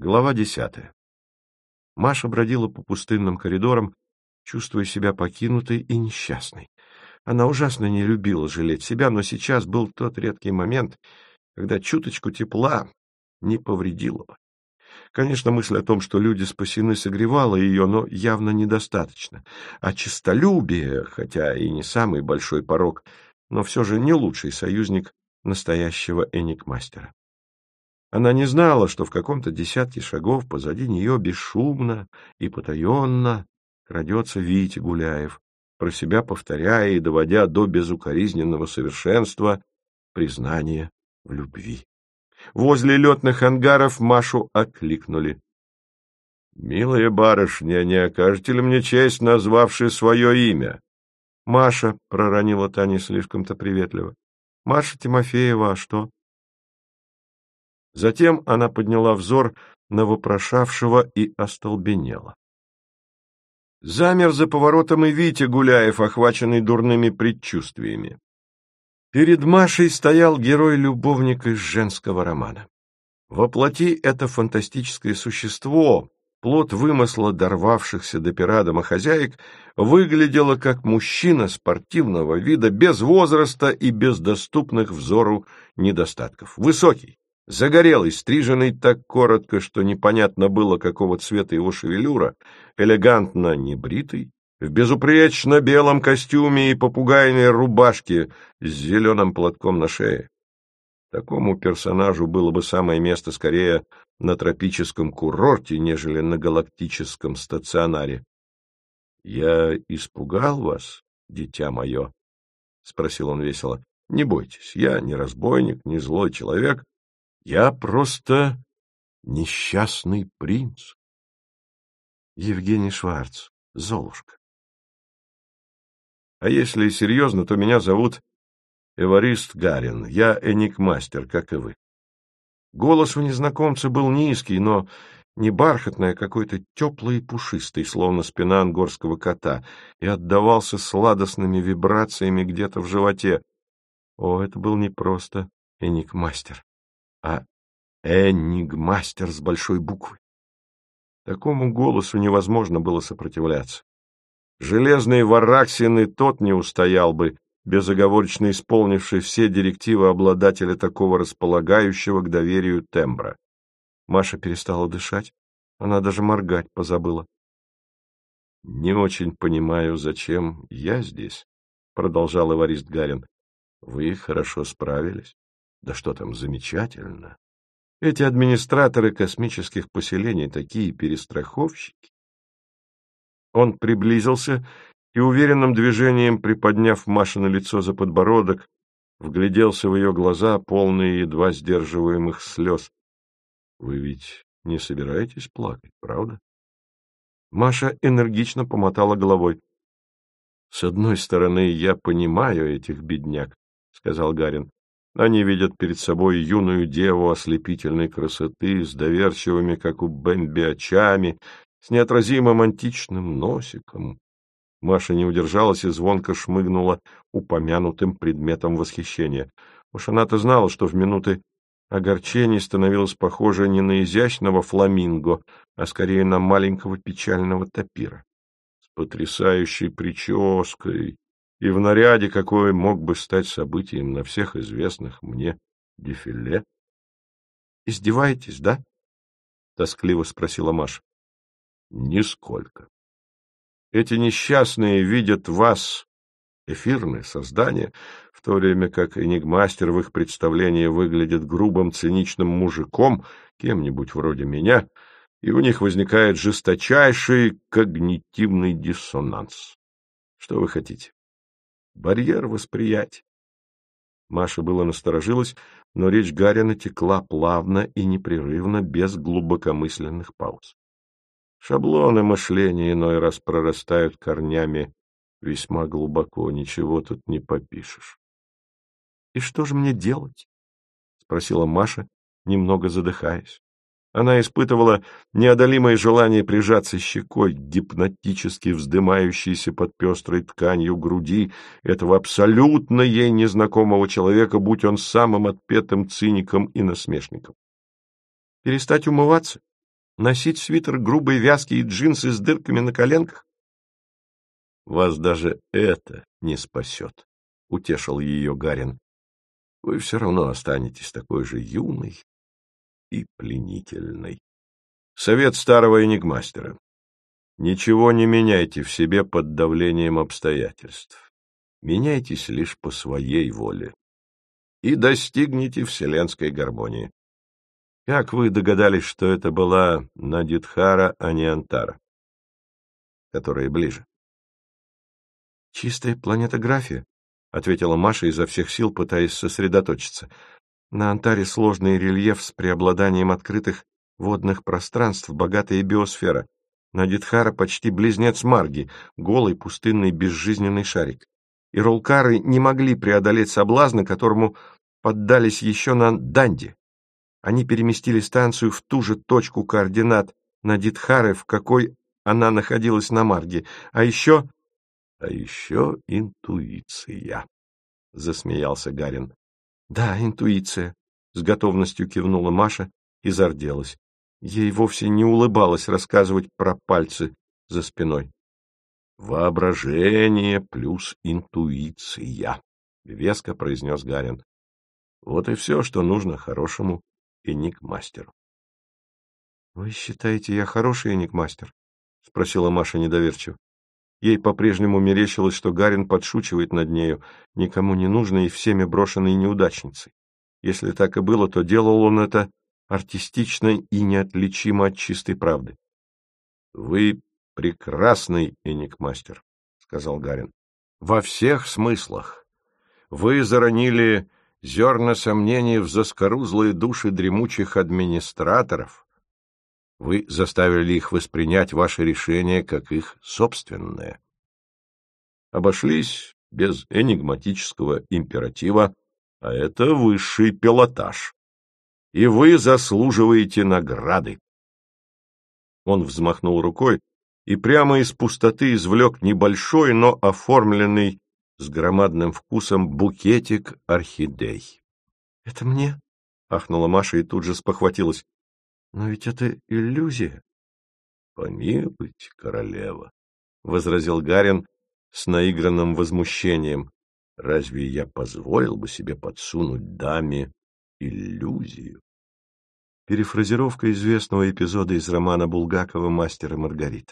Глава 10. Маша бродила по пустынным коридорам, чувствуя себя покинутой и несчастной. Она ужасно не любила жалеть себя, но сейчас был тот редкий момент, когда чуточку тепла не повредило бы. Конечно, мысль о том, что люди спасены, согревала ее, но явно недостаточно. А честолюбие, хотя и не самый большой порок, но все же не лучший союзник настоящего энигмастера. Она не знала, что в каком-то десятке шагов позади нее бесшумно и потаенно крадется Витя Гуляев, про себя повторяя и доводя до безукоризненного совершенства признание в любви. Возле летных ангаров Машу окликнули. — Милая барышня, не окажете ли мне честь, назвавши свое имя? — Маша, — проронила Таня слишком-то приветливо. — Маша Тимофеева, а что? Затем она подняла взор на вопрошавшего и остолбенела. Замер за поворотом и Витя Гуляев, охваченный дурными предчувствиями. Перед Машей стоял герой-любовник из женского романа. Во плоти это фантастическое существо, плод вымысла дорвавшихся до пера домохозяек, выглядело как мужчина спортивного вида, без возраста и без доступных взору недостатков. Высокий, загорелый, стриженный так коротко, что непонятно было, какого цвета его шевелюра, элегантно небритый, в безупречно белом костюме и попугайной рубашке с зеленым платком на шее. Такому персонажу было бы самое место скорее на тропическом курорте, нежели на галактическом стационаре. — Я испугал вас, дитя мое? — спросил он весело. — Не бойтесь, я не разбойник, не злой человек. Я просто несчастный принц. Евгений Шварц, Золушка. А если серьезно, то меня зовут Эварист Гарин. Я энигмастер, как и вы. Голос у незнакомца был низкий, но не бархатный, а какой-то теплый и пушистый, словно спина ангорского кота, и отдавался сладостными вибрациями где-то в животе. О, это был не просто энигмастер, а энигмастер с большой буквы. Такому голосу невозможно было сопротивляться. Железный Вараксин и тот не устоял бы, безоговорочно исполнивший все директивы обладателя такого располагающего к доверию тембра. Маша перестала дышать, она даже моргать позабыла. — Не очень понимаю, зачем я здесь, — продолжал Эварист Гарин. — Вы хорошо справились. Да что там, замечательно. Эти администраторы космических поселений такие перестраховщики. Он приблизился и уверенным движением, приподняв Машино лицо за подбородок, вгляделся в ее глаза, полные едва сдерживаемых слез. — Вы ведь не собираетесь плакать, правда? Маша энергично помотала головой. — С одной стороны, я понимаю этих бедняк, — сказал Гарин. Они видят перед собой юную деву ослепительной красоты, с доверчивыми, как у Бэмби, очами, с неотразимым античным носиком. Маша не удержалась и звонко шмыгнула упомянутым предметом восхищения. Уж она-то знала, что в минуты огорчений становилась похожа не на изящного фламинго, а скорее на маленького печального тапира. С потрясающей прической и в наряде, какой мог бы стать событием на всех известных мне дефиле. — Издеваетесь, да? — тоскливо спросила Маша. — Нисколько. Эти несчастные видят вас, эфирные создания, в то время как энигмастер в их представлении выглядит грубым, циничным мужиком, кем-нибудь вроде меня, и у них возникает жесточайший когнитивный диссонанс. Что вы хотите? Барьер восприятия. Маша было насторожилась, но речь Гарина текла плавно и непрерывно, без глубокомысленных пауз. Шаблоны мышления иной раз прорастают корнями весьма глубоко, ничего тут не попишешь. — И что же мне делать? — спросила Маша, немного задыхаясь. Она испытывала неодолимое желание прижаться щекой к гипнотически вздымающейся под пестрой тканью груди этого абсолютно ей незнакомого человека, будь он самым отпетым циником и насмешником. — Перестать умываться? Носить свитер грубой вязки и джинсы с дырками на коленках? Вас даже это не спасет, — утешил ее Гарин. Вы все равно останетесь такой же юной и пленительной. Совет старого энигмастера. Ничего не меняйте в себе под давлением обстоятельств. Меняйтесь лишь по своей воле. И достигните вселенской гармонии. Как вы догадались, что это была Надидхара, а не Антара, которая ближе? Чистая планетография, — ответила Маша изо всех сил, пытаясь сосредоточиться. На Антаре сложный рельеф с преобладанием открытых водных пространств, богатая биосфера. Надидхара почти близнец Марги, голый, пустынный, безжизненный шарик. И ролкары не могли преодолеть соблазна, которому поддались еще на Данде. Они переместили станцию в ту же точку координат Надидхары, в какой она находилась на Марге. А еще интуиция, — засмеялся Гарин. — Да, интуиция, — с готовностью кивнула Маша и зарделась. Ей вовсе не улыбалось рассказывать про пальцы за спиной. — Воображение плюс интуиция, — веско произнес Гарин. — Вот и все, что нужно хорошему энигмастеру. — Вы считаете, я хороший энигмастер? — спросила Маша недоверчиво. Ей по-прежнему мерещилось, что Гарин подшучивает над нею, никому не нужной и всеми брошенной неудачницей. Если так и было, то делал он это артистично и неотличимо от чистой правды. — Вы прекрасный энигмастер, — сказал Гарин. — Во всех смыслах. Вы заронили зерна сомнений в заскорузлые души дремучих администраторов. Вы заставили их воспринять ваше решение как их собственное. Обошлись без энигматического императива, а это высший пилотаж. И вы заслуживаете награды. Он взмахнул рукой и прямо из пустоты извлек небольшой, но оформленный с громадным вкусом букетик орхидей. — Это мне? — ахнула Маша и тут же спохватилась. — Но ведь это иллюзия. — Помилуйте, королева, — возразил Гарин с наигранным возмущением. — Разве я позволил бы себе подсунуть даме иллюзию? Перефразировка известного эпизода из романа Булгакова «Мастер и Маргарита».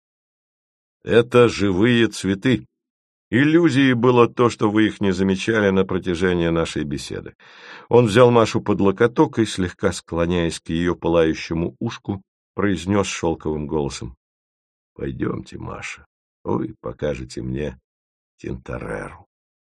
Это живые цветы. Иллюзией было то, что вы их не замечали на протяжении нашей беседы. Он взял Машу под локоток и, слегка склоняясь к ее пылающему ушку, произнес шелковым голосом: — Пойдемте, Маша, вы покажете мне Тинтореру.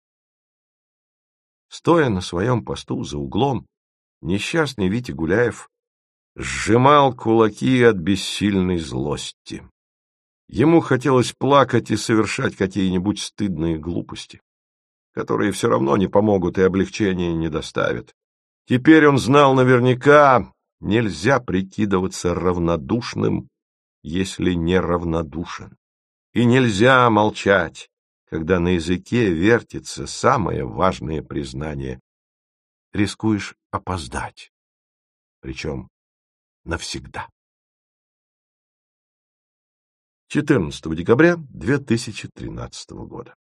Стоя на своем посту за углом, несчастный Витя Гуляев сжимал кулаки от бессильной злости. Ему хотелось плакать и совершать какие-нибудь стыдные глупости, которые все равно не помогут и облегчения не доставят. Теперь он знал наверняка, нельзя прикидываться равнодушным, если не равнодушен. И нельзя молчать, когда на языке вертится самое важное признание. Рискуешь опоздать, причем навсегда. 14 декабря 2013 года.